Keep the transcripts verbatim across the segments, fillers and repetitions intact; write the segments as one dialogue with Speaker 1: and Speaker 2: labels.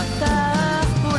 Speaker 1: tá por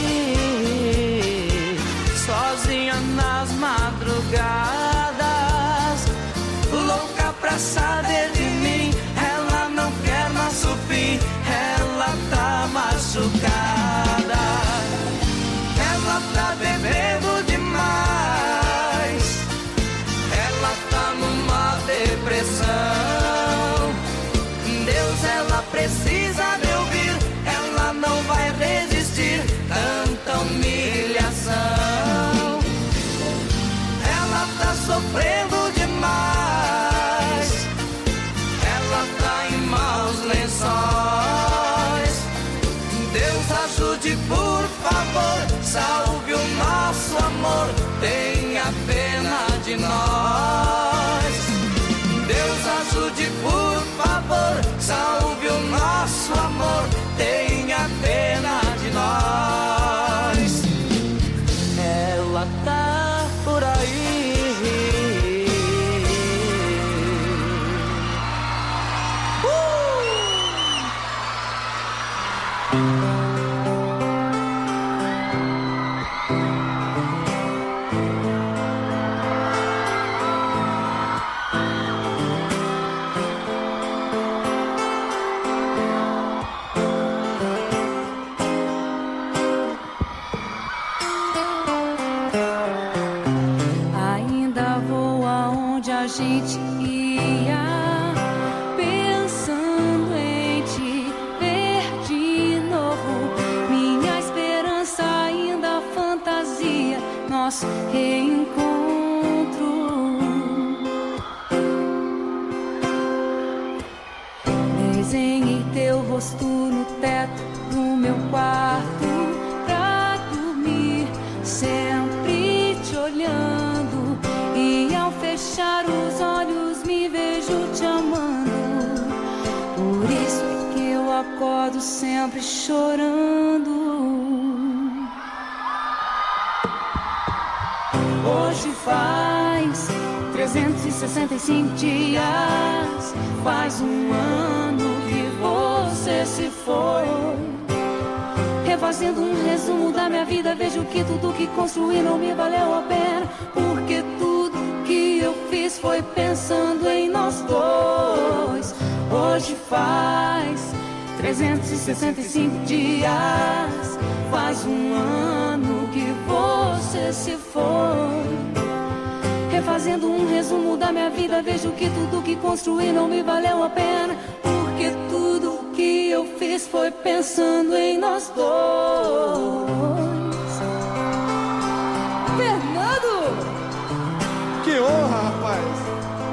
Speaker 1: aí, sozinha nas madrugadas, louca pra saber de mim. Ela não quer nosso fim, ela tá machucada. Ela tá bebendo demais, ela tá numa depressão. Deus, ela precisa me ouvir, ela não vai resistir tanta humilhação. Ela tá sofrendo demais, ela tá em maus lençóis. Deus, ajude, por favor, salve o nosso amor, tenha pena de nós. Deus, ajude, por favor, salve o nosso amor, tenha pena de nós. Ela tá por aí.
Speaker 2: A gente ia pensando em te ver de novo. Minha esperança ainda fantasia nosso reencontro. Desenhei teu rosto no teto do meu quarto pra dormir, sempre te olhando. E ao fechar os olhos me vejo te amando. Por isso é que eu acordo sempre chorando. Hoje faz trezentos e sessenta e cinco dias, faz um ano que você se foi. Refazendo um resumo da minha vida, vejo que tudo que construí não me valeu a pena, porque tudo que eu fiz foi pensando em nós dois. Hoje faz trezentos e sessenta e cinco dias, faz um ano que você se foi. Refazendo um resumo da minha vida, vejo que tudo que construí não me valeu a pena, porque tudo que eu fiz foi pensando em nós dois. Fernando!
Speaker 3: Que honra, rapaz!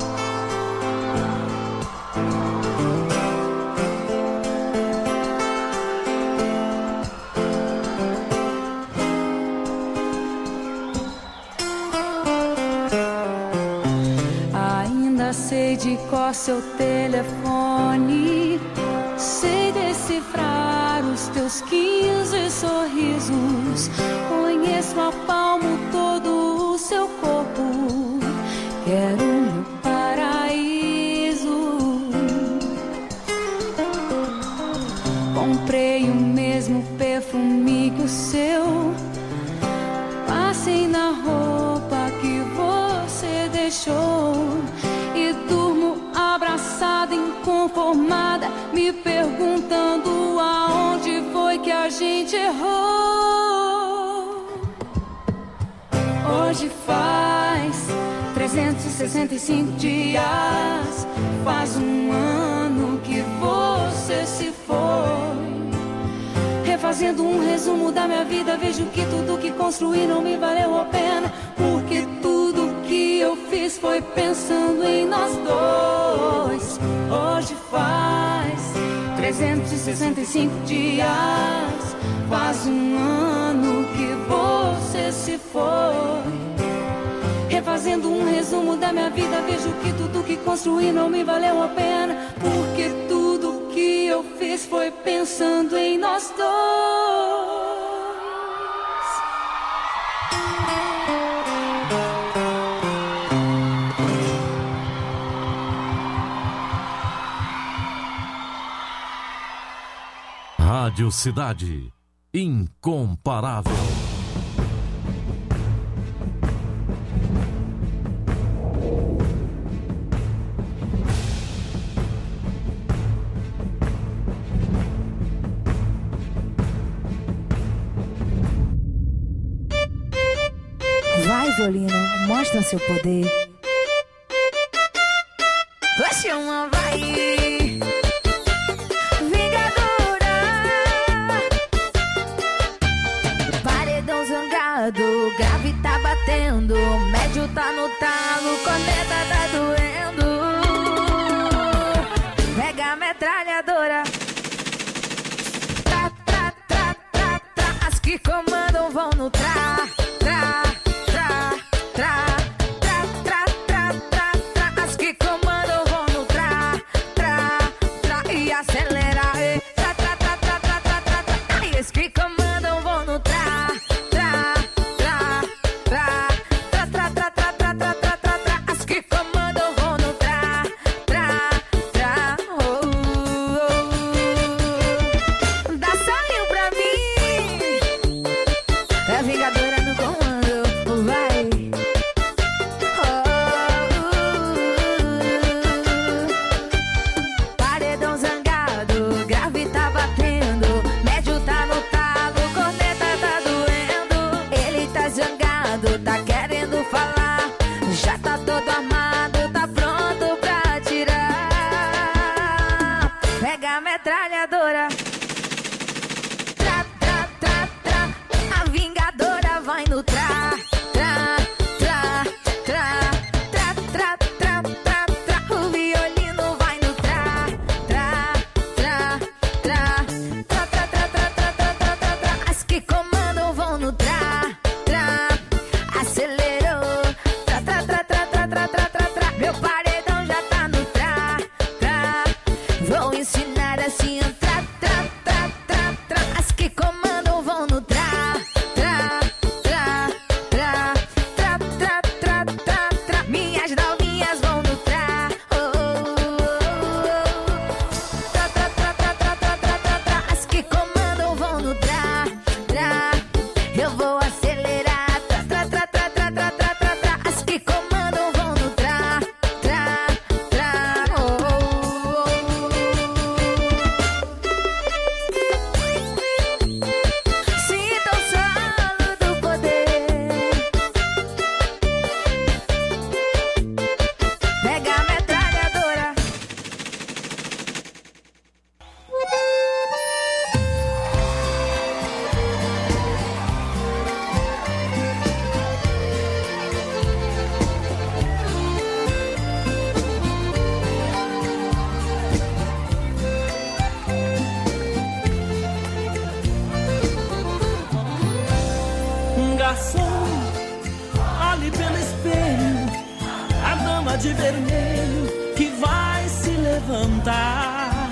Speaker 2: Ainda sei de cor seu telefone, sei decifrar os teus quinze sorrisos, conheço a palmo todo o seu corpo, quero meu paraíso. Comprei o mesmo perfume que o seu, passei na roupa que você deixou e durmo abraçada, inconformada, me perguntando aonde foi que a gente errou. Hoje faz trezentos e sessenta e cinco dias, faz um ano que você se foi. Refazendo um resumo da minha vida, vejo que tudo que construí não me valeu a pena, porque tudo que eu fiz foi pensando em nós dois. Hoje faz trezentos e sessenta e cinco dias, faz um ano que você se foi. Refazendo um resumo da minha vida, vejo que tudo que construí não me valeu a pena, porque tudo que eu fiz foi pensando em nós dois.
Speaker 4: Rádio Cidade, incomparável.
Speaker 2: Vai, violino, mostra seu poder.
Speaker 1: Vai chamar, vai.
Speaker 2: Vingadora. Paredão zangado, grave tá batendo, médio tá no talo, corneta tá doendo. Pega a metralhadora. Tra, tra, tra, tra, tra. As que comandam vão no tra, tra.
Speaker 5: De vermelho que vai se levantar.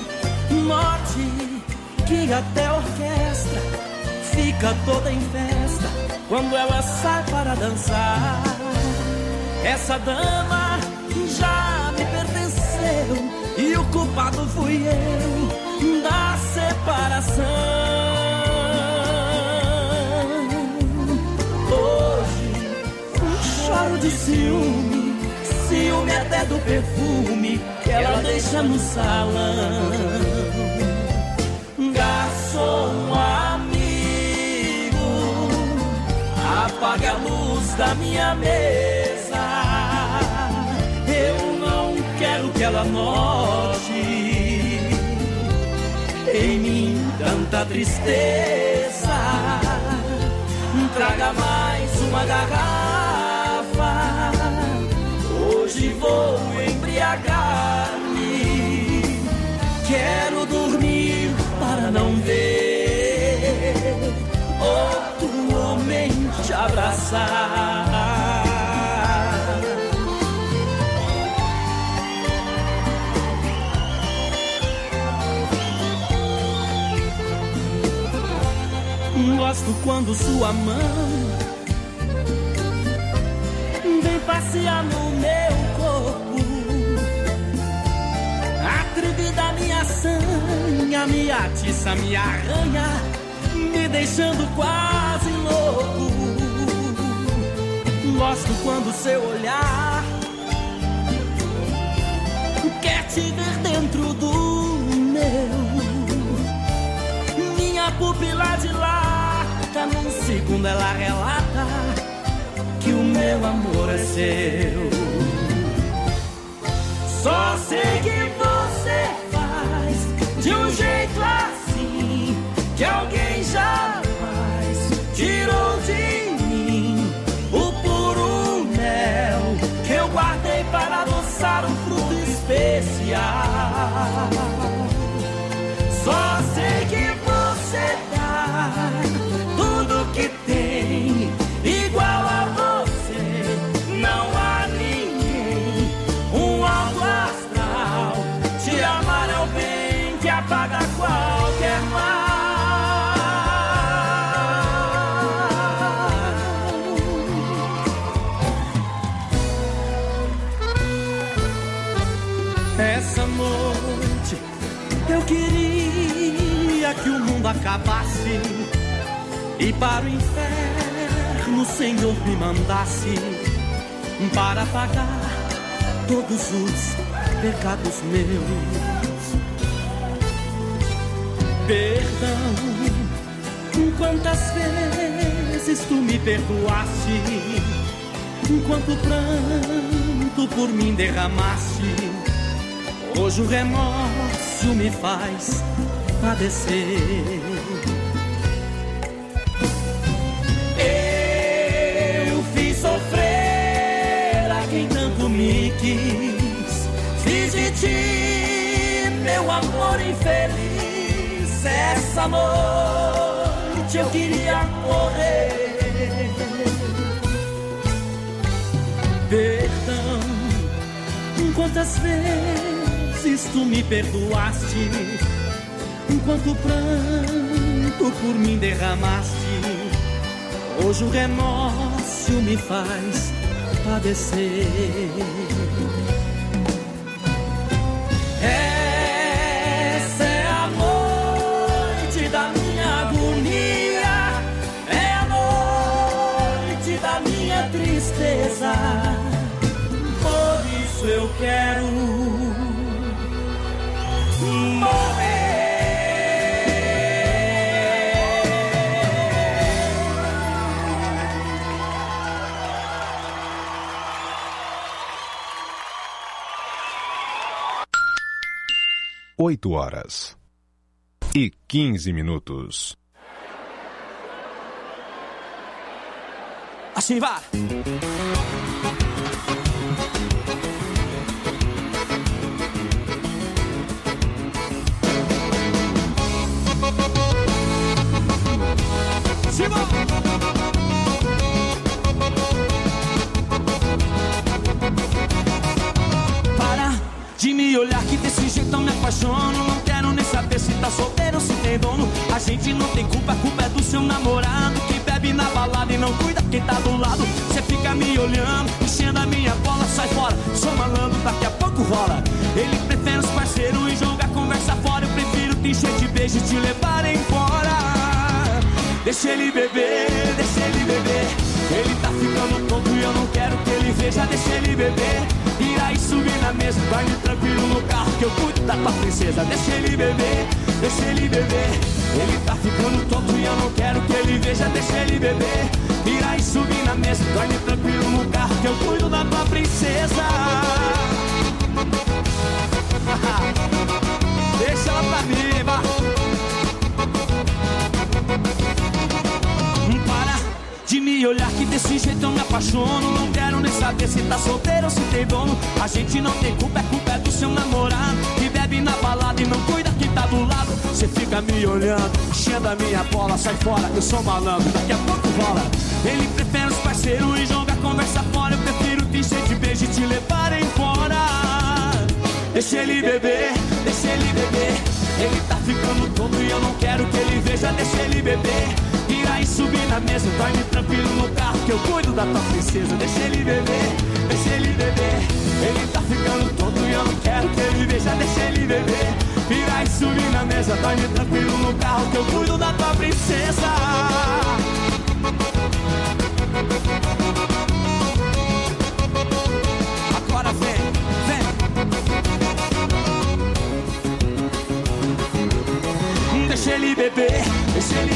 Speaker 5: Note que até a orquestra fica toda em festa quando ela sai para dançar. Essa dama já me pertenceu e o culpado fui eu da separação. Hoje choro de ciúme, ciúme até do perfume que ela deixa no salão. Garçom amigo, apague a luz da minha mesa. Eu não quero que ela note em mim tanta tristeza. Traga mais uma garrafa, hoje vou embriagar-me. Quero dormir para não ver outro homem te abraçar. Gosto quando sua mão vem passear no meu corpo, atrevida minha sanha, me atiça, me arranha, deixando quase louco. Gosto quando seu olhar quer te ver dentro do meu. Minha pupila dilata, num segundo ela relata que o meu amor é seu. Só sei que você faz de um jeito assim que alguém jamais tirou de mim o puro mel que eu guardei para adoçar um fruto especial. Só sei que você dá tudo que tem igual a você. Não há ninguém, um alto astral. Te amar é o bem que apaga qualquer mal. Essa noite eu queria que o mundo acabasse e para o inferno o Senhor me mandasse para pagar todos os pecados meus. Perdão, quantas vezes tu me perdoaste, quanto pranto por mim derramaste. Hoje o remorso me faz padecer. Eu fiz sofrer a quem tanto me quis. Fiz de ti meu amor infeliz. Essa noite eu queria morrer. Perdão, quantas vezes tu me perdoaste, enquanto pranto por mim derramaste. Hoje o remorso me faz padecer. Essa é a noite da minha agonia, é a noite da minha tristeza. Por isso eu quero morrer.
Speaker 4: Oito horas e quinze minutos.
Speaker 5: Assim vai. Para de me olhar que desse jeito eu me apaixono. Não quero nem saber se tá solteiro ou se tem dono. A gente não tem culpa, a culpa é do seu namorado, que bebe na balada e não cuida quem tá do lado. Cê fica me olhando, enchendo a minha bola. Sai fora, sou malandro, daqui a pouco rola. Ele prefere os parceiros e jogar conversa fora. Eu prefiro te encher de beijo e te levar embora. Deixa ele beber, deixa ele beber. Ele tá ficando tonto e eu não quero que ele veja. Deixa ele beber, virar e subir na mesa. Vai me tranquilo no carro que eu cuido da tua princesa. Deixa ele beber, deixa ele beber. Ele tá ficando tonto e eu não quero que ele veja. Deixa ele beber, virar e subir na mesa. Vai me tranquilo no carro que eu cuido da tua princesa. Deixa ela pra mim, vai. Para de me olhar que desse jeito eu me apaixono. Não quero nem saber se tá solteiro ou se tem dono. A gente não tem culpa, é culpa é do seu namorado, que bebe na balada e não cuida quem tá do lado. Cê fica me olhando, enchendo a minha bola. Sai fora, eu sou malandro, daqui a pouco rola. Ele prefere os parceiros e joga conversa fora. Eu prefiro te encher de beijo e te levar embora. Deixa ele beber, deixa ele beber. Ele tá ficando tonto e eu não quero que ele veja. Deixa ele beber, virar e subir na mesa. Dorme tranquilo no carro que eu cuido da tua princesa. Deixa ele beber, deixa ele beber. Ele tá ficando tonto e eu não quero que ele veja. Deixa ele beber, virar e subir na mesa. Dorme tranquilo no carro que eu cuido da tua princesa.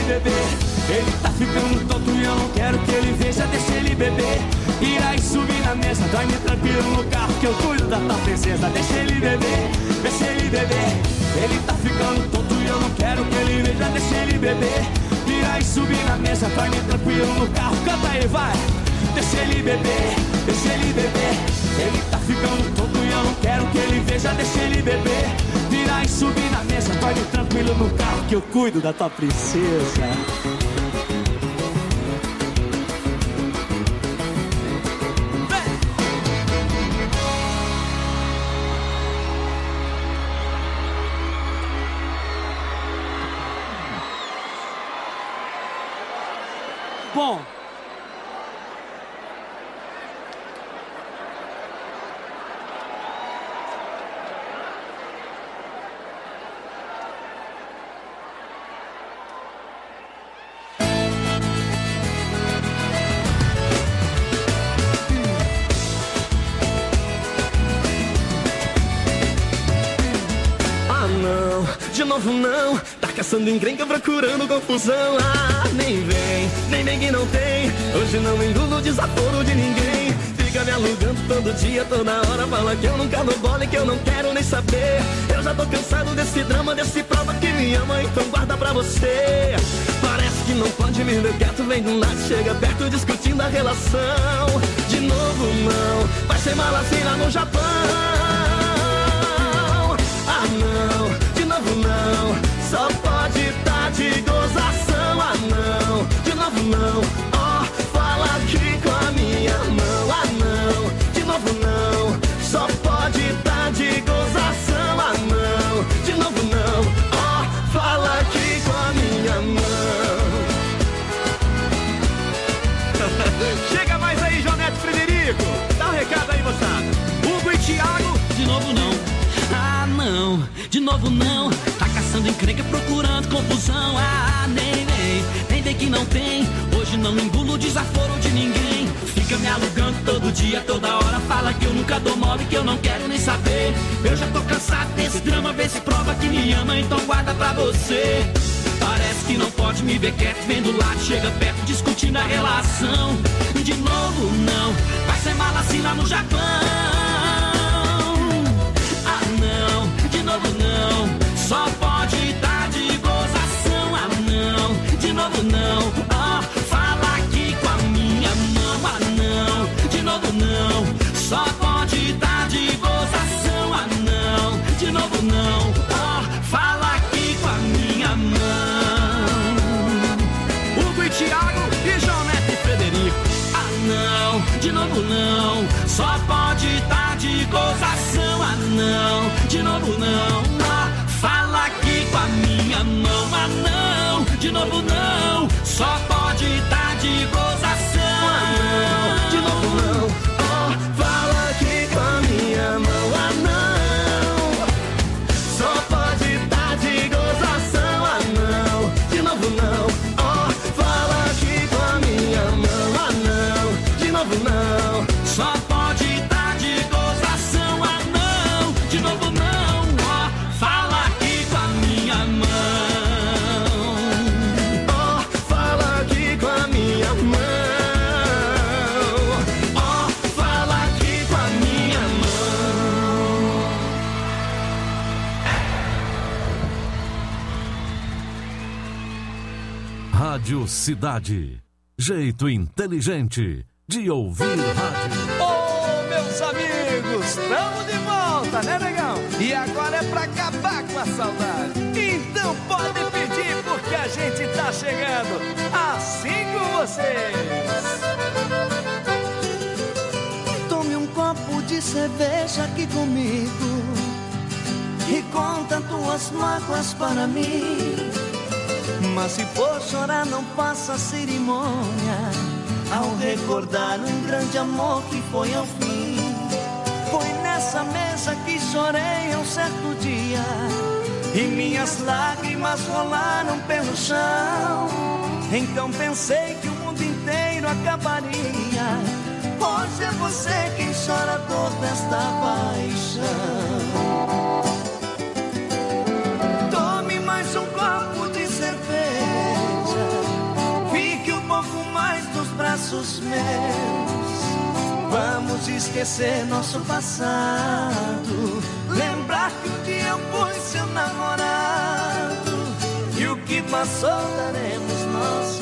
Speaker 5: beber. Ele tá ficando tonto e eu não quero que ele veja, deixa ele beber. Irá e subir na mesa, dorme tranquilo no carro que eu cuido da tua princesa. Deixa ele beber, deixa ele beber. Ele tá ficando tonto e eu não quero que ele veja, deixa ele beber. Irá e subir na mesa, dorme tranquilo no carro, canta aí, vai. Deixa ele beber, deixa ele beber. Ele tá ficando tonto e eu não quero que ele veja, deixa ele beber. Virar e subir na mesa, dorme tranquilo no carro que eu cuido da tua princesa. Bom,
Speaker 6: de novo não, tá caçando encrenca, procurando confusão. Ah, nem vem, nem vem que não tem. Hoje não engulo desaforo de ninguém. Fica me alugando todo dia, toda hora. Fala que eu nunca dou bola e que eu não quero nem saber. Eu já tô cansado desse drama, desse prova que me ama, então guarda pra você. Parece que não pode me ver quieto, vem do lado, chega perto discutindo a relação. De novo não, vai ser mala assim lá no Japão. Ah não, de novo não, só pode tá de gozação. Ah não, de novo não, ó, oh, fala aqui com a minha mão. Ah não, de novo não, só pode tá de gozação. Ah não, de novo não, ó, oh, fala aqui com a minha mão. Chega mais aí, Jonete Frederico, dá um recado aí, moçada. Hugo e Thiago,
Speaker 5: de novo não. Ah não, de novo não, tá caçando encrenca, procurando confusão. Ah, nem vem, nem vem que não tem. Hoje não engulo desaforo de ninguém. Fica me alugando todo dia, toda hora. Fala que eu nunca dou mole, que eu não quero nem saber. Eu já tô cansado desse drama, vê se prova que me ama, então guarda pra você. Parece que não pode me ver quieto, vem do lado, chega perto, discutindo a relação. De novo não, vai ser mala assim lá no Japão. De novo não, só pode tá de gozação. Ah não, de novo não, ó, oh, fala aqui com a minha mão. Ah não, de novo não, só pode tá de gozação. Ah não, de novo não, ó, oh, fala aqui com a minha mão. Hugo e Thiago e Jonete e Frederico. Ah não, de novo não, só pode tá de gozação. Ah não, de novo não, ó, fala aqui com a minha mão. Ah não, de novo não, só pode tá de gozação. Ah não, de novo não, ó, fala aqui com a minha mão. Ah não, só pode tá de gozação. Ah não, de novo não, ó, fala aqui com a minha mão. Ah não, de novo não, só pode tá de gozação. Ah não, de novo não, ó, fala aqui com a minha mão. Ó, fala aqui com a minha mão. Ó, fala aqui com a minha mão.
Speaker 7: Rádio Cidade. Jeito inteligente de ouvir rádio.
Speaker 3: Ô, meus amigos, estamos de volta, né, negão? E agora é pra acabar com a saudade. Então pode pedir, porque a gente tá chegando assim com vocês.
Speaker 1: Tome um copo de cerveja aqui comigo e conta tuas mágoas para mim. Mas se for chorar, não faça cerimônia ao recordar um grande amor que foi ao fim. Foi nessa mesa que chorei um certo dia e minhas lágrimas rolaram pelo chão. Então pensei que o mundo inteiro acabaria. Hoje é você quem chora a dor desta paixão. Tome mais um copo de cerveja braços meus. Vamos esquecer nosso passado, lembrar que um dia eu fui seu namorado, e o que passou daremos nosso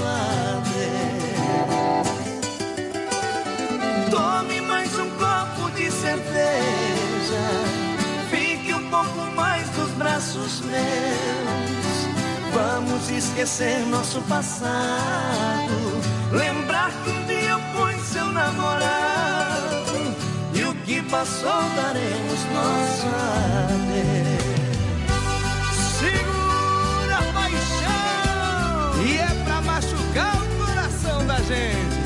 Speaker 1: adeus. Tome mais um copo de cerveja, fique um pouco mais dos braços meus. Vamos esquecer nosso passado, lembrar que um dia eu fui seu namorado, e o que passou daremos nosso adeus.
Speaker 3: Segura a paixão, e é pra machucar o coração da gente.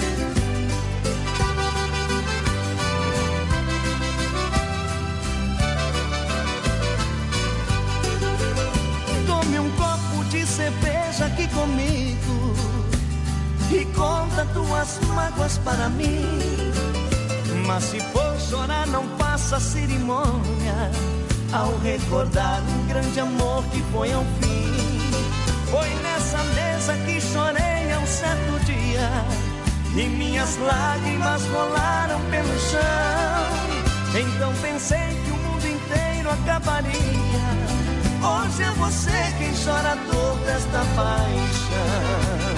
Speaker 1: Tome um copo de cerveja aqui comigo e conta tuas mágoas para mim. Mas se for chorar, não faça cerimônia ao recordar um grande amor que foi ao fim. Foi nessa mesa que chorei um certo dia, e minhas lágrimas rolaram pelo chão. Então pensei que o mundo inteiro acabaria. Hoje é você quem chora a dor desta paixão.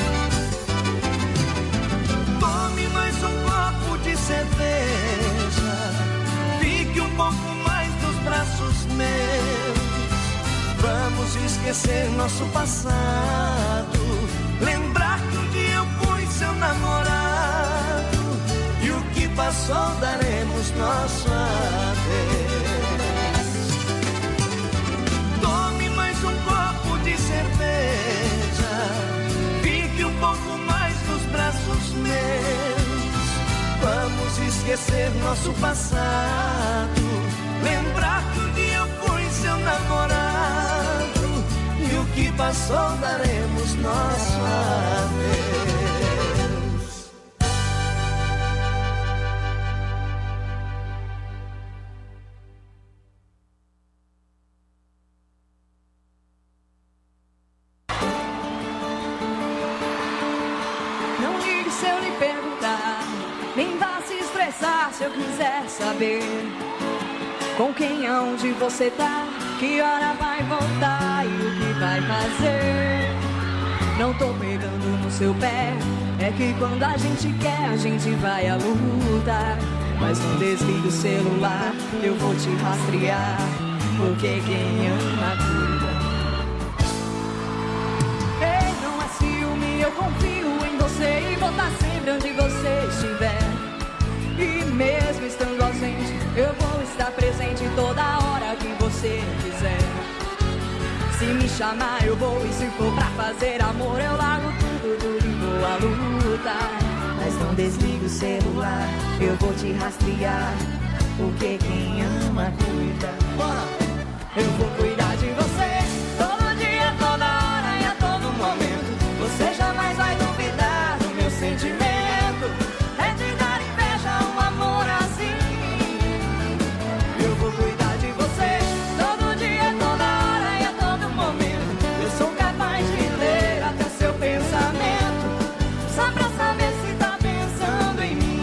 Speaker 1: Tome mais um copo de cerveja, fique um pouco mais dos braços meus. Vamos esquecer nosso passado, lembrar que um dia eu fui seu namorado, e o que passou daremos nosso adeus. Tome mais um copo de cerveja, fique um pouco mais dos braços meus. Vamos esquecer nosso passado, lembrar que um dia eu fui seu namorado, e o que passou daremos nosso adeus.
Speaker 2: Não ligue se eu lhe perguntar, nem vá se estressar se eu quiser saber com quem, aonde você tá, que hora vai voltar e o que vai fazer. Não tô pegando no seu pé, é que quando a gente quer a gente vai à luta. Mas não desliga o celular, eu vou te rastrear, porque quem ama cuida. Ei, não é ciúme, eu confio em você e vou estar sempre onde você estiver. E mesmo estando ausente, eu vou estar presente toda hora que você quiser. Se me chamar eu vou, e se for pra fazer amor eu largo tudo, tudo e vou à luta. Mas não desligue o celular, eu vou te rastrear, porque quem ama cuida. Bora! Eu vou cuidar de você, todo dia, toda hora e a todo momento. Você jamais vai duvidar do meu sentimento. É de dar inveja um amor assim. Eu vou cuidar de você, todo dia, toda hora e a todo momento. Eu sou capaz de ler até seu pensamento, só pra saber se tá pensando em mim.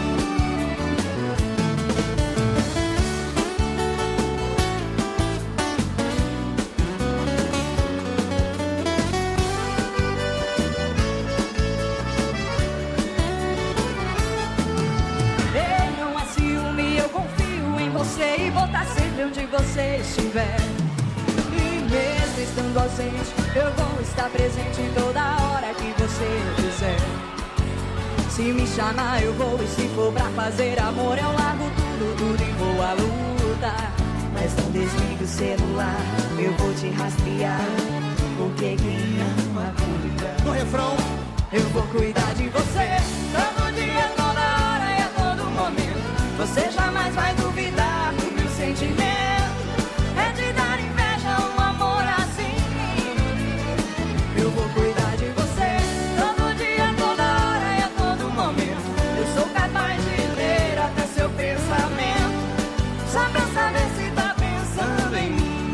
Speaker 2: Ei, não é ciúme, eu confio em você e vou estar sempre onde você estiver. E mesmo estando ausente, eu vou estar presente toda hora que você quiser. Se me chamar eu vou, e se for pra fazer amor eu largo tudo, tudo e vou à luta. Mas não desligue o celular, eu vou te rastrear, porque quem ama cuida.
Speaker 3: No refrão,
Speaker 2: eu vou cuidar de você, todo dia, toda hora e a todo momento. Você jamais vai duvidar do meu sentimento. É de dar inveja um amor assim. Eu vou cuidar de você, todo dia, toda hora e a todo momento. Eu sou capaz de ler até seu pensamento, só pra saber se tá pensando em mim.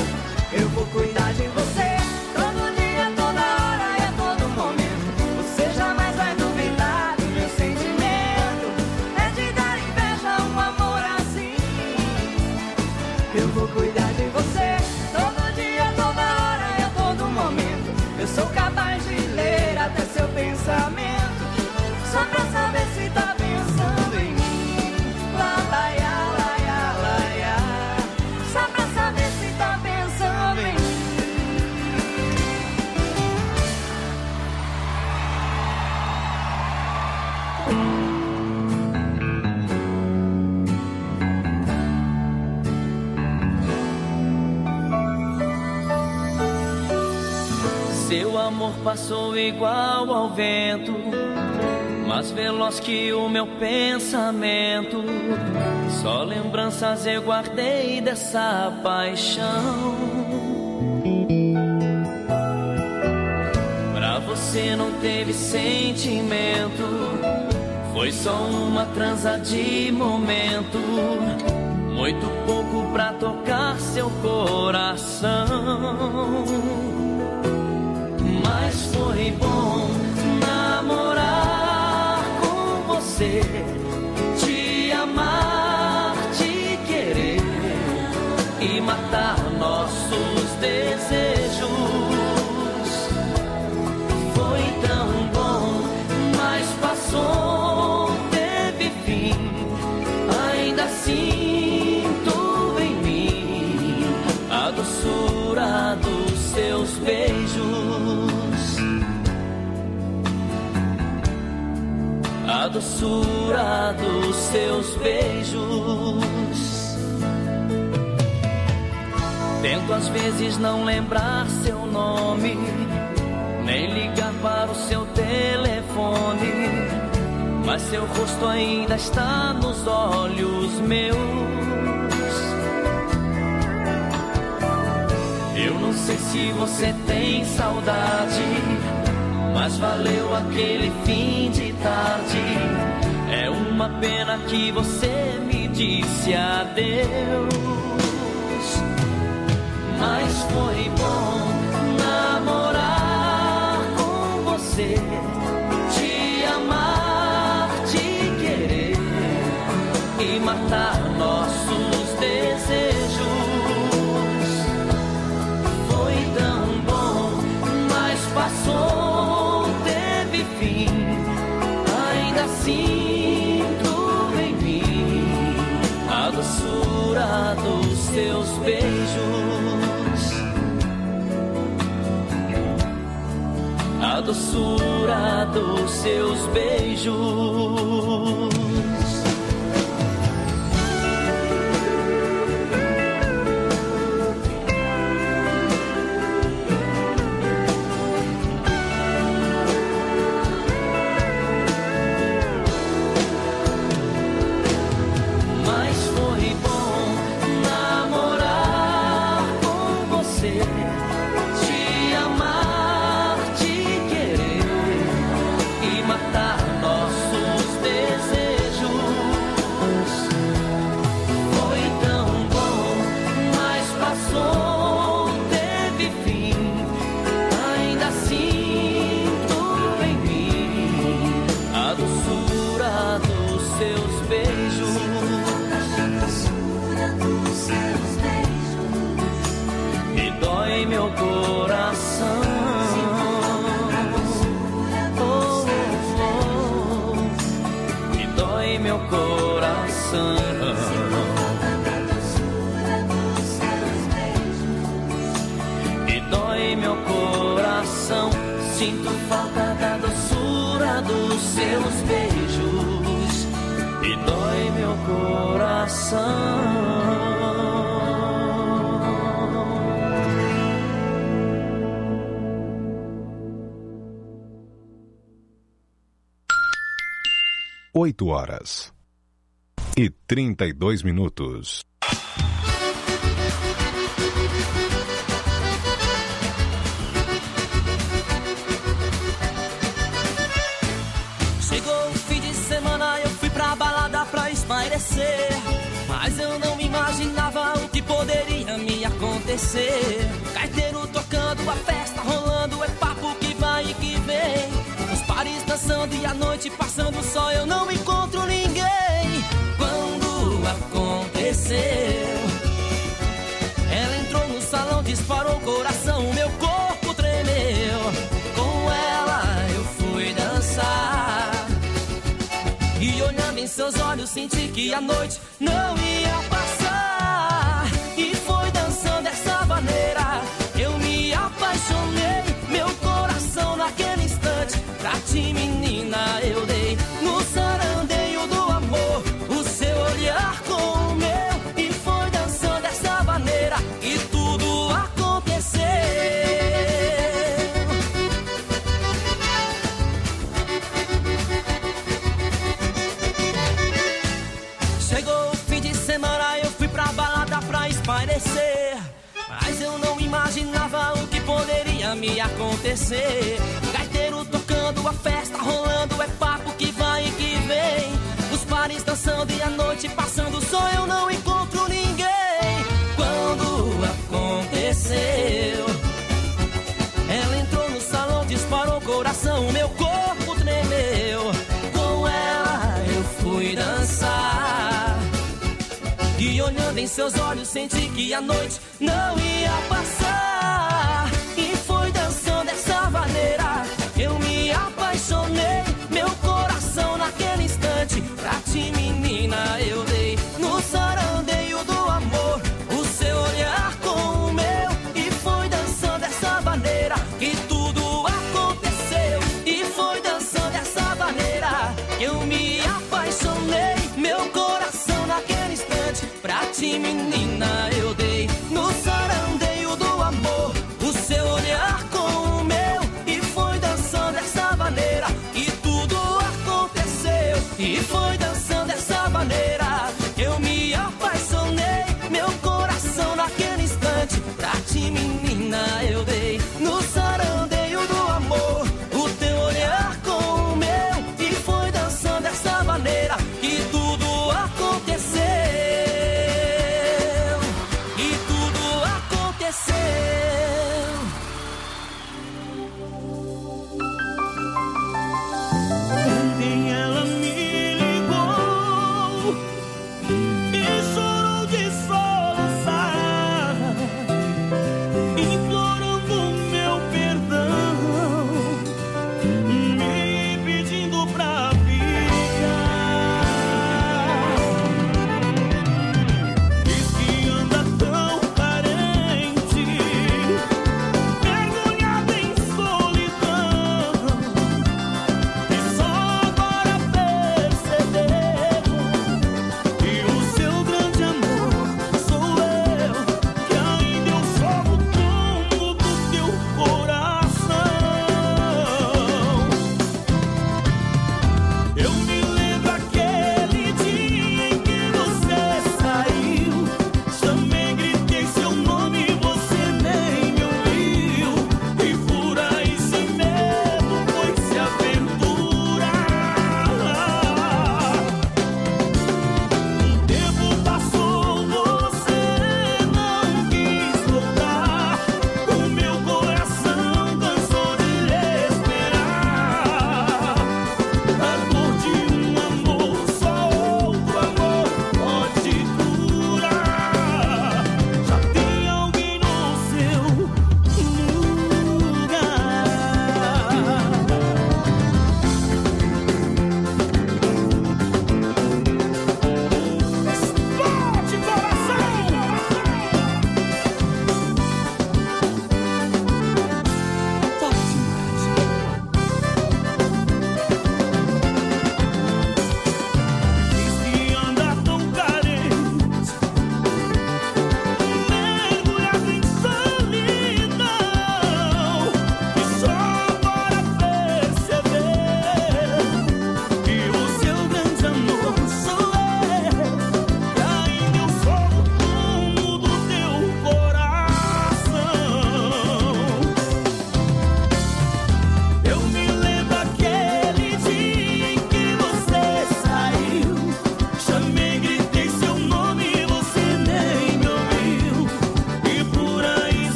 Speaker 2: Eu vou cuidar de você, todo dia, toda hora e a todo momento. Você pensamento, só pra saber se tá pensando em mim. Lá, lá, lá, lá, lá, lá, só pra saber se tá pensando em mim.
Speaker 8: Seu amor passou igual ao vento, mais veloz que o meu pensamento. Só lembranças eu guardei dessa paixão. Pra você não teve sentimento, foi só uma transa de momento, muito pouco pra tocar seu coração. Mas foi bom namorar com você, te amar, te querer e matar nossos desejos. Foi tão bom, mas passou, teve fim. Ainda sinto em mim a doçura dos seus beijos, a doçura dos seus beijos. Tento às vezes não lembrar seu nome, nem ligar para o seu telefone, mas seu rosto ainda está nos olhos meus. Eu não sei se você tem saudade, mas valeu aquele fim de tarde. É uma pena que você me disse adeus, mas foi bom namorar com você, te amar, te querer e matar nossos desejos. Foi tão bom, mas passou, teve fim. Ainda sinto em mim a doçura dos seus beijos, a doçura dos seus beijos. Sinto falta da doçura dos seus beijos e dói meu coração.
Speaker 4: Oito horas e trinta e dois minutos.
Speaker 5: Mas eu não imaginava o que poderia me acontecer. Gaiteiro tocando, a festa rolando, é papo que vai e que vem. Os pares dançando e a noite passando, só eu não encontro ninguém. Quando aconteceu, ela entrou no salão, disparou o coração, meu corpo tremeu. Com ela eu fui dançar. seus olhos senti que a noite não ia passar. E foi dançando dessa maneira eu me apaixonei. Meu coração naquele instante pra ti, menina, eu dei. No sarandeio do amor, o seu olhar com o meu. E foi dançando dessa maneira e tudo aconteceu. Chegou o fim de semana, eu fui pra balada pra espairecer. Mas eu não imaginava o que poderia me acontecer. Gaiteiro tocando, a festa rolando, é papo que vai e que vem. Os pares dançando e a noite passando, só eu não encontro ninguém. Quando aconteceu, ela entrou no salão, disparou o coração, meu corpo tremeu. Com ela eu fui dançar e olhando em seus olhos senti que a noite não ia passar. E foi dançando dessa maneira eu me apaixonei. Meu coração naquele instante pra ti, menina, eu dei. No sarandeio do amor, o seu olhar com o meu. E foi dançando dessa maneira que tudo aconteceu. E foi dançando dessa maneira que eu me apaixonei. Meu coração naquele instante pra ti, menina, eu dei. No sarandeio do amor, o seu olhar com o meu. E foi dançando dessa maneira e tudo aconteceu. E foi dançando dessa maneira eu me apaixonei. Meu coração naquele instante pra ti, menina, eu dei. No sarandeio do amor, o teu olhar com o meu. E foi dançando dessa maneira que tudo aconteceu. E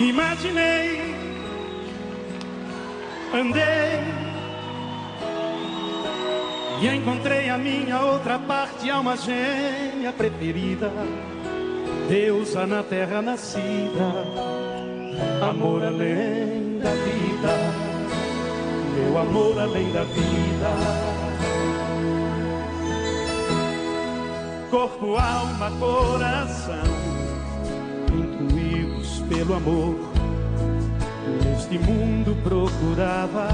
Speaker 9: Me imaginei, andei e encontrei a minha outra parte, alma gêmea preferida, deusa na terra nascida, amor além da vida, meu amor além da vida. Corpo, alma, coração, intuídos pelo amor, neste mundo procurava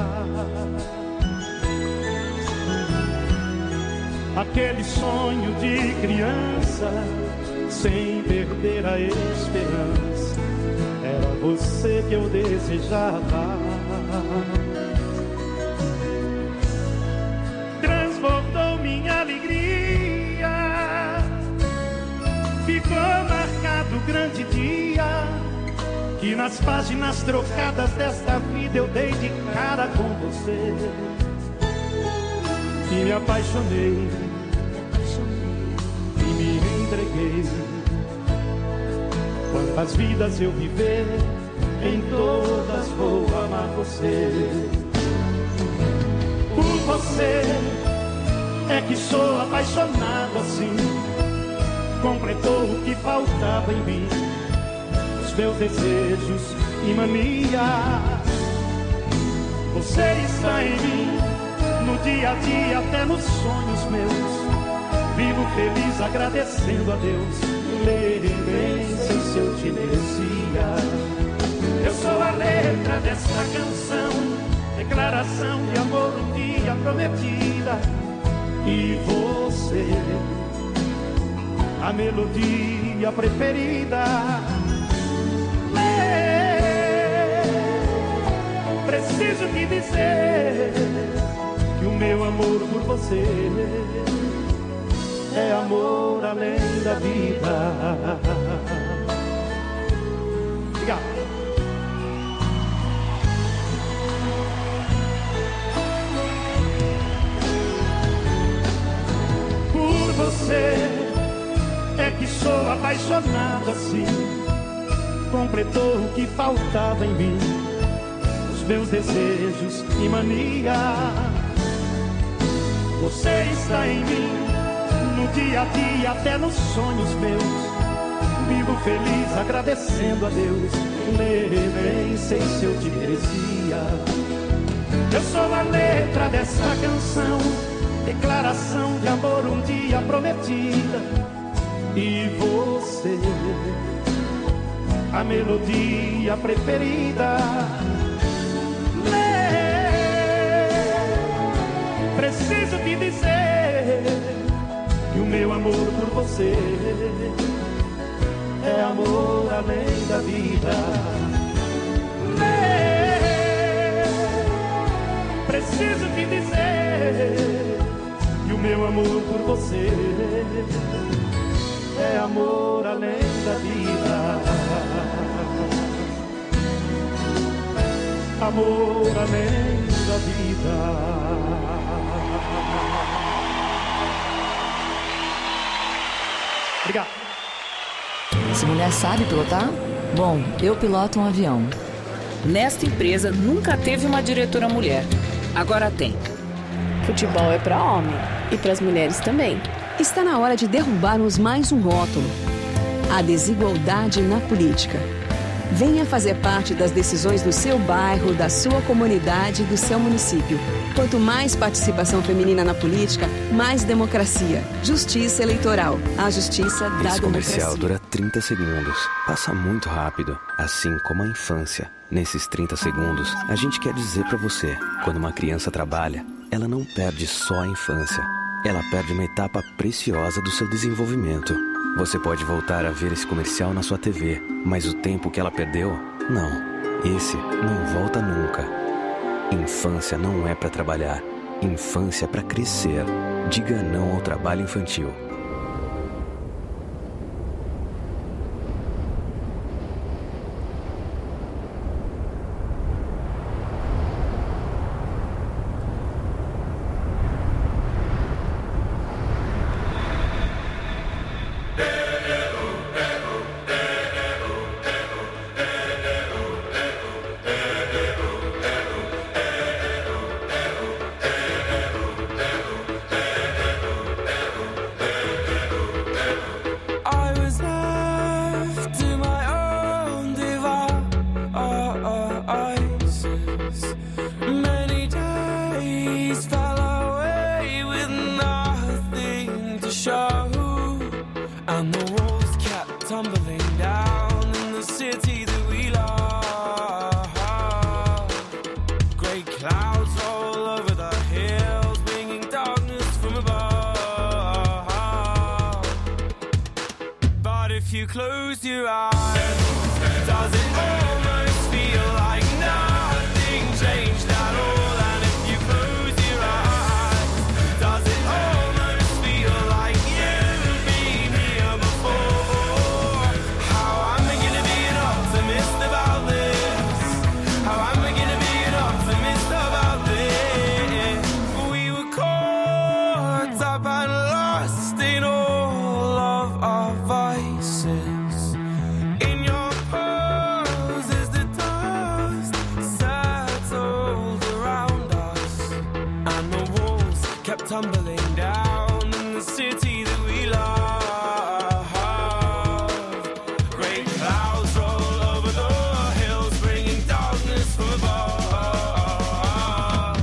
Speaker 9: aquele sonho de criança, sem perder a esperança. Era você que eu desejava. Transbordou minha alegria, ficou marcado o grande dia que nas páginas trocadas desta vida eu dei de cara com você. E me apaixonei, e me entreguei. Quantas vidas eu viver, em todas vou amar você. Por você é que sou apaixonado assim. Completou o que faltava em mim, os meus desejos e manias. Você está em mim, no dia a dia, até nos sonhos meus. Vivo feliz agradecendo a Deus, nem sei se eu te merecia. Eu sou a letra desta canção, declaração de amor um dia prometida. E você, a melodia preferida. Preciso te dizer que o meu amor por você é amor além da vida. Obrigado. Por você é que sou apaixonado assim. Completou o que faltava em mim, os meus desejos e mania. Você está em mim, no dia a dia, até nos sonhos meus. Vivo feliz agradecendo a Deus, nem sei se eu te merecia. Eu sou a letra dessa canção, declaração de amor um dia prometida. E você, a melodia preferida. Preciso te dizer que o meu amor por você é amor além da vida. Preciso te dizer que o meu amor por você é amor além da vida. Amor além da vida. Obrigado.
Speaker 10: Essa mulher sabe pilotar? Bom, eu piloto um avião.
Speaker 11: Nesta empresa nunca teve uma diretora mulher. Agora tem.
Speaker 12: Futebol é para homem e para as mulheres também.
Speaker 13: Está na hora de derrubarmos mais um rótulo: a desigualdade na política. Venha fazer parte das decisões do seu bairro, da sua comunidade, do seu município. Quanto mais participação feminina na política, mais democracia. Justiça eleitoral. A justiça da democracia.
Speaker 14: Esse comercial dura trinta segundos. Passa muito rápido, assim como a infância. Nesses trinta segundos, a gente quer dizer pra você: quando uma criança trabalha, ela não perde só a infância. Ela perde uma etapa preciosa do seu desenvolvimento. Você pode voltar a ver esse comercial na sua T V, mas o tempo que ela perdeu, não. Esse não volta nunca. Infância não é para trabalhar. Infância é para crescer. Diga não ao trabalho infantil.
Speaker 15: you close your eyes, does it almost feel like nothing changed at all? And if you close your eyes, does it almost feel like you've been here before? How am I gonna be an optimist about this? How am I gonna be an optimist about this? We were caught up and lost in all of our vices. In your poses the dust settled around us, and the walls kept tumbling down in the city that we love. Great clouds roll over the hills, bringing darkness from above.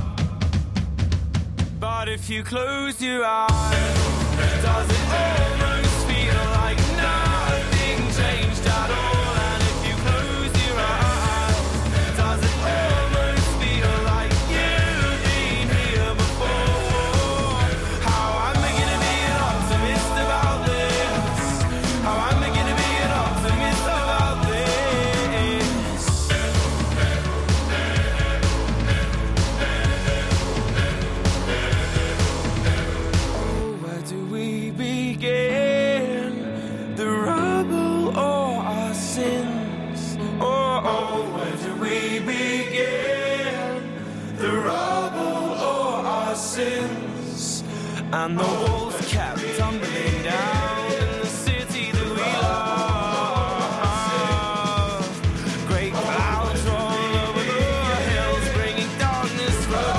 Speaker 15: But if you close your eyes, does it almost feel like nothing changed at all? And if you close your eyes, does it almost feel like you've been here before? How am I gonna be an optimist about this? How am I gonna be an optimist about this? Oh, where do we begin? The rubble or our sins? Oh, oh, where do we begin? The rubble or our sins? And the walls kept tumbling down in the city that we love. Great clouds roll over the hills, bringing darkness from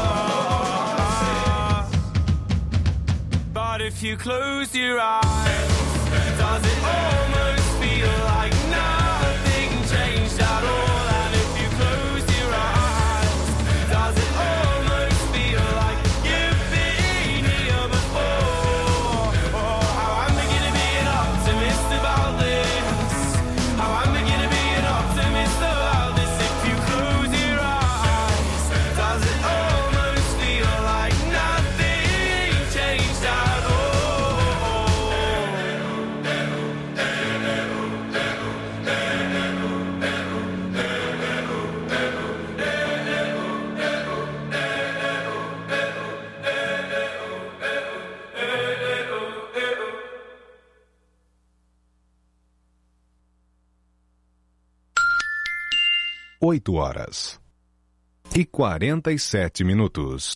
Speaker 15: above. But if you close your eyes, does it almost feel like nothing changed at all? And if you close your eyes, does it almost feel like you've been here before? Oh, how am I gonna be an optimist about this? How am I gonna be an optimist about this? If you close your eyes, does it almost feel like nothing changed at all?
Speaker 4: Oito horas e quarenta e sete minutos.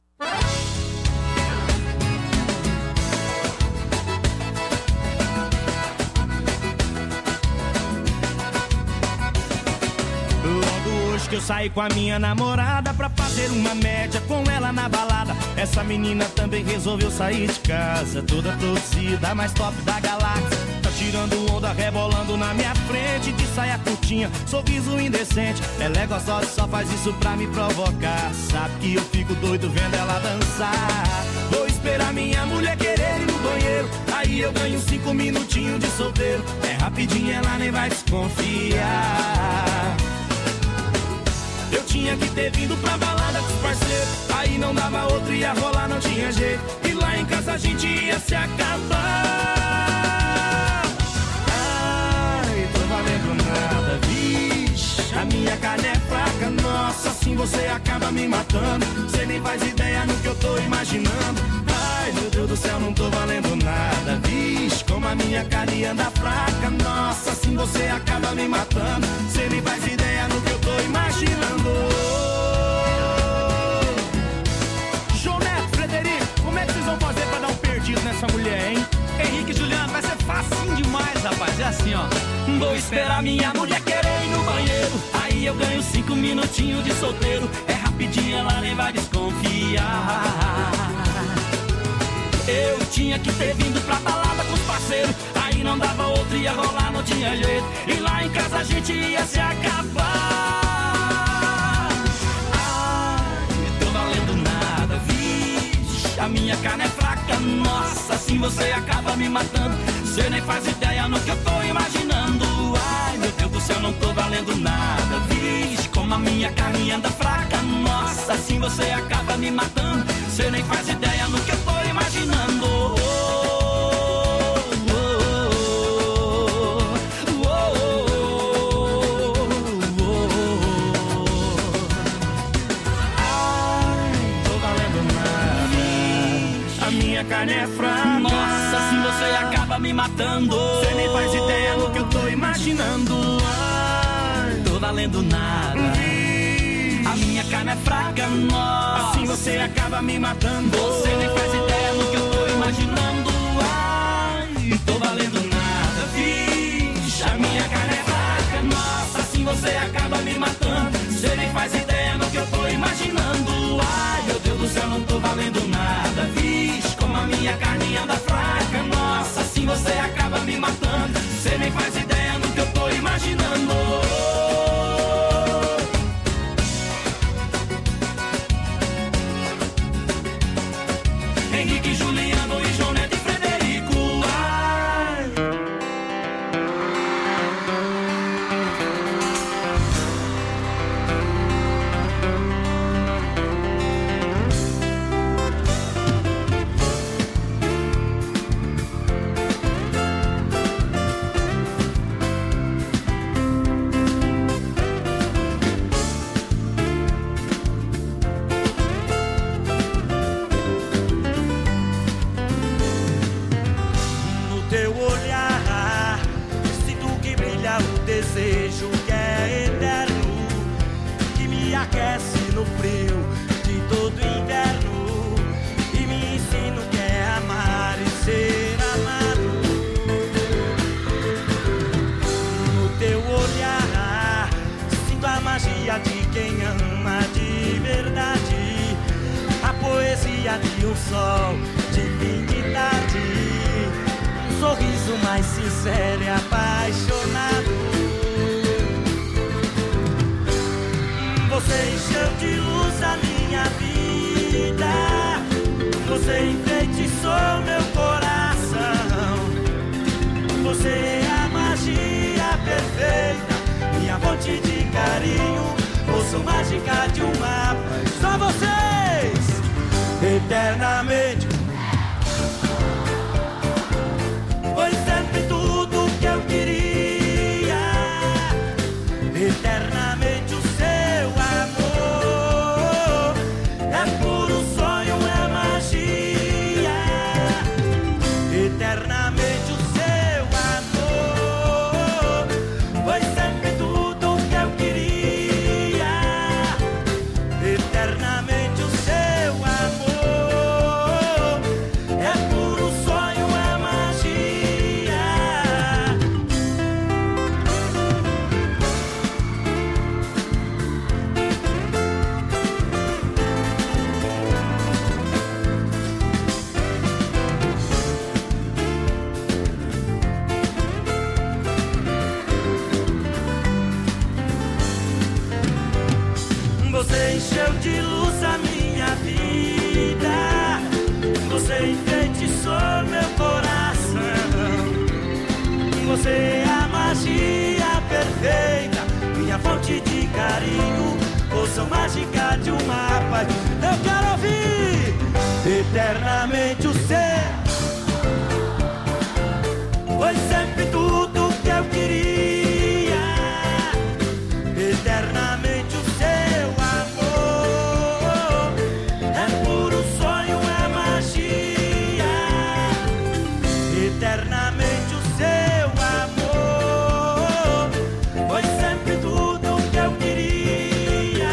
Speaker 9: Logo hoje que eu saí com a minha namorada pra fazer uma média com ela na balada. Essa menina também resolveu sair de casa, toda produzida, mais top da galáxia. Tá tirando onda, rebolando na minha frente, de saia curtinha, sorriso indecente. Ela é gostosa e só faz isso pra me provocar. Sabe que eu fico doido vendo ela dançar. Vou esperar minha mulher querer ir no banheiro, aí eu ganho cinco minutinhos de solteiro. É rapidinho, ela nem vai desconfiar. Eu tinha que ter vindo pra balada com os parceiros, aí não dava outro, ia rolar, não tinha jeito. E lá em casa a gente ia se acabar. Ai, tô valendo nada, vixe, a minha carne é fraca. Nossa, assim você acaba me matando, cê nem faz ideia no que eu tô imaginando. Ai, meu Deus do céu, não tô valendo nada, vixe, como a minha carne anda fraca. Nossa, assim você acaba me matando, cê nem faz ideia no que eu tô imaginando. João Neto, Frederico, como é que vocês vão fazer pra dar um perdido nessa mulher, hein?
Speaker 16: Henrique e Juliano, vai ser facinho demais, rapaz. É assim, ó.
Speaker 9: Vou esperar minha mulher querer ir no banheiro, aí eu ganho cinco minutinhos de solteiro. É rapidinho, ela nem vai desconfiar. Eu tinha que ter vindo pra balada com os parceiros, aí não dava outro, ia rolar, não tinha jeito. E lá em casa a gente ia se acabar. Ai, tô valendo nada, vixe, a minha carne é fraca. Nossa, assim você acaba me matando, cê nem faz ideia no que eu tô imaginando. Ai, meu Deus do céu, não tô valendo nada, vixe, como a minha carne anda fraca. Nossa, assim você acaba me matando, cê nem faz ideia no que eu tô imaginando. Oh, oh, oh, oh.
Speaker 5: carne é fraca. Nossa, assim você acaba me matando. Você nem faz ideia do que eu tô imaginando. Ai, tô valendo nada. A minha carne é fraca, nossa. Assim você acaba me matando. Você nem faz ideia do que eu tô imaginando. Ai, tô valendo nada. Vixe, a minha carne é fraca, nossa. Assim você acaba me matando. Você nem faz ideia do que eu tô imaginando. Ai, meu Deus do céu, não tô valendo nada. Vixe, como a minha carne anda fraca, nossa. Assim você acaba me matando. Você nem faz ideia do que eu tô imaginando. Henrique, Juliano e João Neto e Frederico. Ai. Desejo que é eterno, que me aquece no frio de todo inverno e me ensina o que é amar e ser amado. No teu olhar sinto a magia de quem ama de verdade, a poesia de um sol de fim de tarde, um sorriso mais sincero e apaixonado. Você encheu de luz a minha vida, você enfeitiçou meu coração. Você é a magia perfeita, minha fonte de carinho, força mágica de um mapa. Só vocês, eternamente. Foi sempre tudo que eu queria, eternamente o seu amor. É puro sonho, é magia, eternamente o seu amor. Foi sempre tudo que eu queria, eternamente o seu amor. É puro sonho, é magia. Você encheu de luz a minha vida, você enfeitiçou meu coração. Você é a magia perfeita, minha fonte de carinho, poção mágica de uma paz. Eu quero ouvir eternamente o seu. Foi sempre tudo que eu queria, eternamente o seu amor. É puro sonho, é magia, eternamente o seu amor. Foi sempre tudo que eu queria,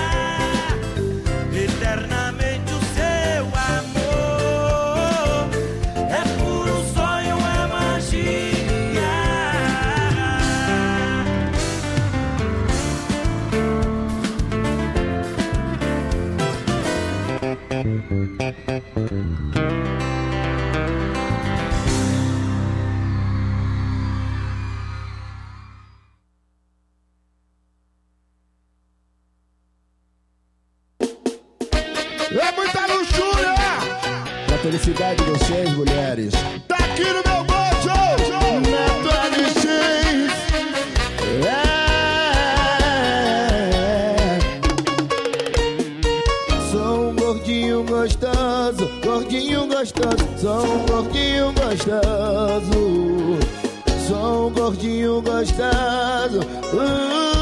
Speaker 5: eternamente o seu amor. É puro sonho, é magia.
Speaker 17: É muita luxúria pra felicidade de vocês, mulheres. Tá aqui no meu bojo, Neto L X. É. Sou um gordinho gostoso, gordinho gostoso. Sou um gordinho gostoso. Sou um gordinho gostoso. Uh.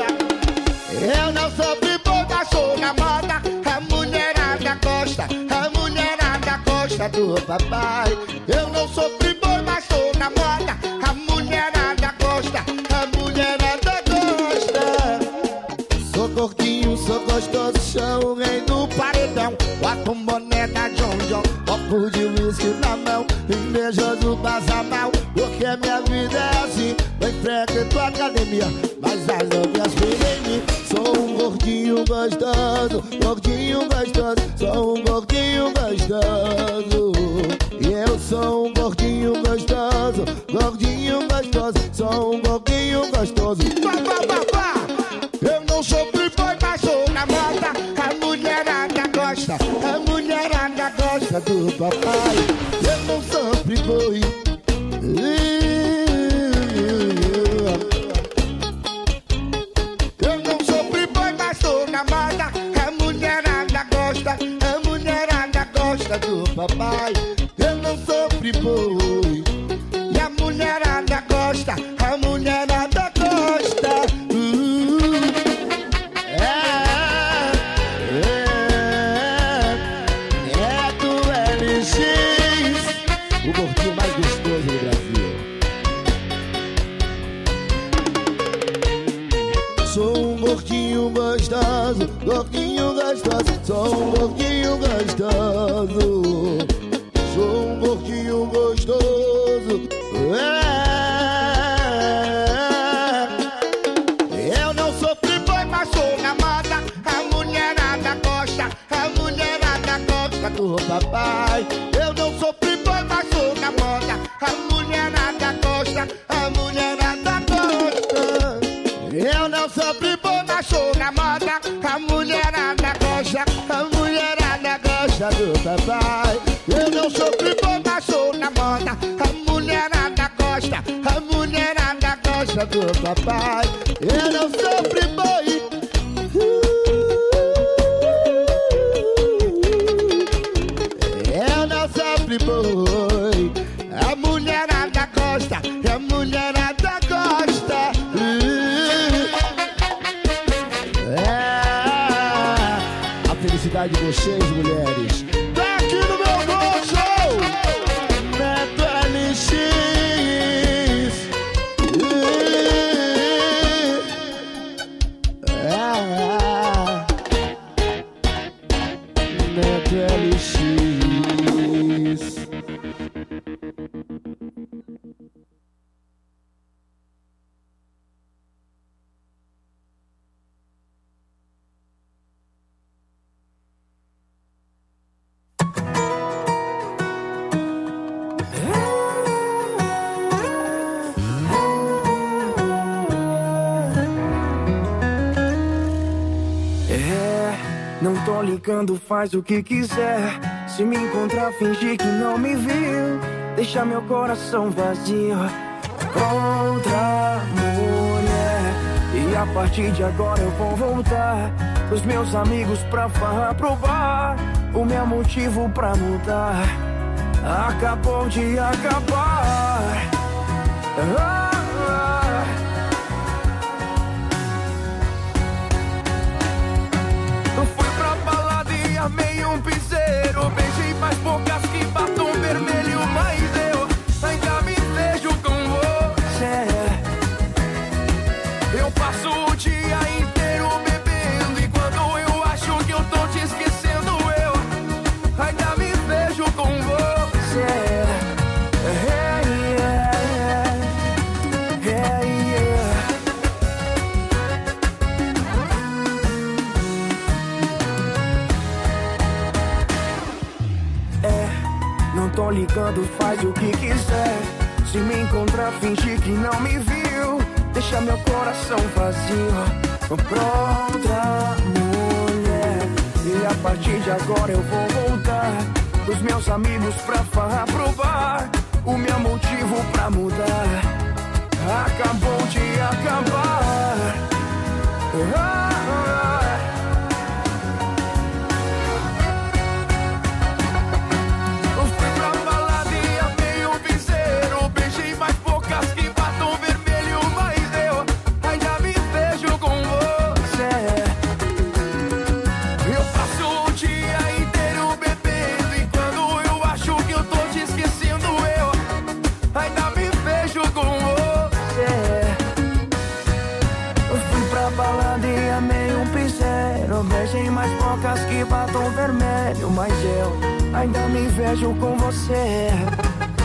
Speaker 17: Eu não sou pipoca, sou na moda. A mulherada gosta, a gosta do papai. Eu não sou playboy, mas tô na moda. A mulherada gosta, a mulherada gosta. Sou gordinho, sou gostoso, sou o rei do paredão. Bota um boné da John John, copo de whisky na mão. Invejoso passa mal, porque minha vida é assim. Não frequento a academia, mas as novinhas vêm em mim. Sou um gordinho gostoso, gordinho gostoso. Sou um gordinho gostoso. E eu sou um gordinho gostoso, gordinho gostoso. Sou um gordinho gostoso. Pá, pá, pá, pá. Eu não sou playboy, mas sou na moda. A mulherada gosta, a mulherada gosta do papai. Eu não sou playboy. Eu não sou playboy, mas sou na moda. A mulherada gosta, a mulherada gosta do papai. Eu não sou playboy. E a mulherada gosta, a mulherada gosta. Uh, é, é, é do L X, o gordinho mais gostoso do Brasil. Sou um gordinho gostoso, gordinho gostoso. Sou um gordinho gostoso. Sou um gordinho gostoso. É. Eu não sou playboy, mas sou na moda. A mulherada gosta, a mulherada gosta do papai. Eu não sou playboy, mas sou na moda. A mulherada gosta, a mulherada gosta. Eu não sou playboy, mas sou na moda. A mulherada gosta, a mulherada gosta do papai. Eu não sou playboy, mas sou na moda. A mulherada gosta, a mulherada gosta do papai. Eu não sou playboy. Eu não sou playboy. A mulherada gosta, a mulherada gosta. É. A felicidade de vocês, mulheres, tá aqui no meu bolso. Neto L X. É. Neto L X.
Speaker 18: Não tô ligando, faz o que quiser. Se me encontrar, fingir que não me viu. Deixa meu coração vazio pra outra mulher. E a partir de agora eu vou voltar pros meus amigos pra farra, pro bar. O meu motivo pra mudar acabou de acabar. Ah, ah. Eu fui pra balada e amei um piseiro. Beijei mais bocas que batom vermelho, mas eu ainda me vejo com você. Eu passo o dia inteiro bebendo, e quando eu acho que eu tô te esquecendo, eu ainda me vejo com você. Hey, yeah, hey, yeah. É, não tô ligando, faz o que quiser. Se me encontrar, fingir que não me viu. Deixa meu coração vazio pra outra mulher. E a partir de agora eu vou voltar pros meus amigos pra farra, pro bar. O meu motivo pra mudar acabou de acabar. Ah, ah. Eu fui pra balada e amei um piseiro. Beijei mais bocas que batom vermelho, mas eu ainda me vejo com você. Eu passo o dia inteiro bebendo, e quando eu acho eu beijei mais bocas que batom vermelho, mas eu ainda me vejo com você.